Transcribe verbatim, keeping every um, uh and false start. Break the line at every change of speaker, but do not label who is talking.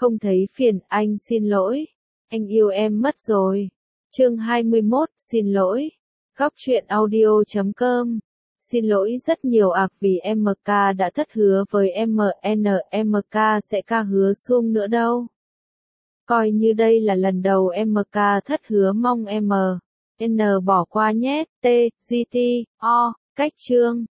Không thấy phiền, anh xin lỗi. Anh yêu em mất rồi. Chương hai mươi mốt, xin lỗi. Góc truyện audio chấm com. Xin lỗi rất nhiều ạc vì em ca đã thất hứa với em en, em ca sẽ ca hứa suông nữa đâu. Coi như đây là lần đầu em ca thất hứa, mong em en bỏ qua nhé. T, G T, O, cách chương.